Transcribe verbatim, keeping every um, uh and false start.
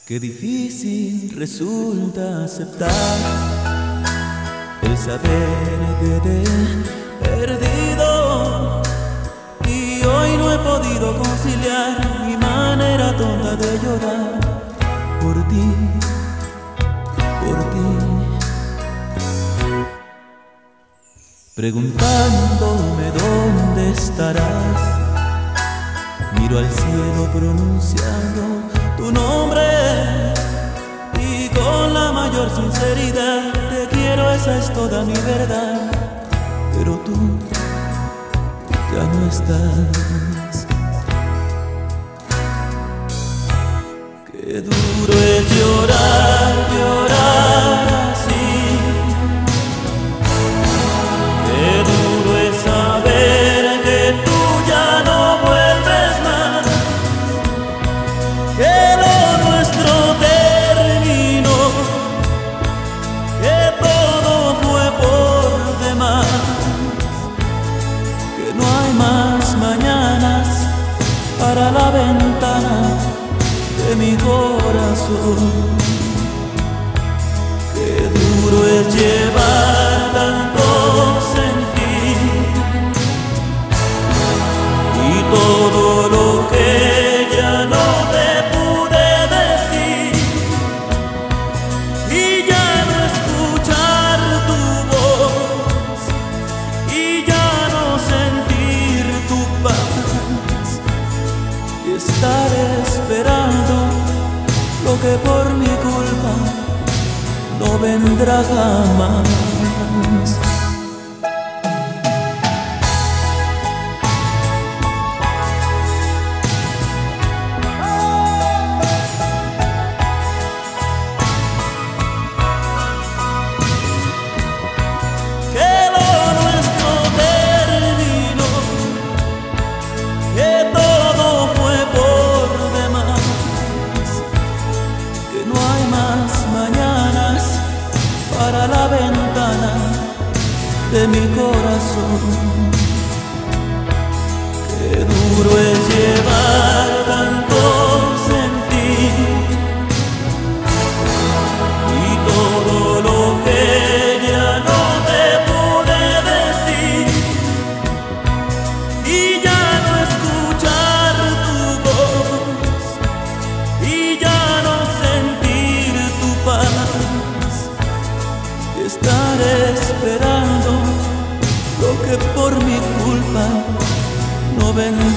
Qué difícil resulta aceptar el saber que te he perdido, y hoy no he podido conciliar mi manera tonta de llorar por ti, por ti. Preguntándome dónde estarás, miro al cielo pronunciando tu nombre, y con la mayor sinceridad te quiero, esa es toda mi verdad. Pero tú ya no estás. Qué duro es llorar, llorar así. Qué duro es saber que tú ya no vuelves más, que lo nuestro terminó, que todo fue por demás, que no hay más mañanas para la ventana de mi corazón. Qué duro es llevar tanto sentir y todo lo que ya no te pude decir, y ya no escuchar tu voz, y ya no sentir tu paz, y estar esperando lo que por mi culpa no vendrá jamás. Para la ventana de mi corazón. Qué duro es llevar tanto sentir y todo lo que ya no te pude decir, y ya no escuchar tu voz, y ya no sentir tu paz, estar esperando lo que por mi culpa no vendrá.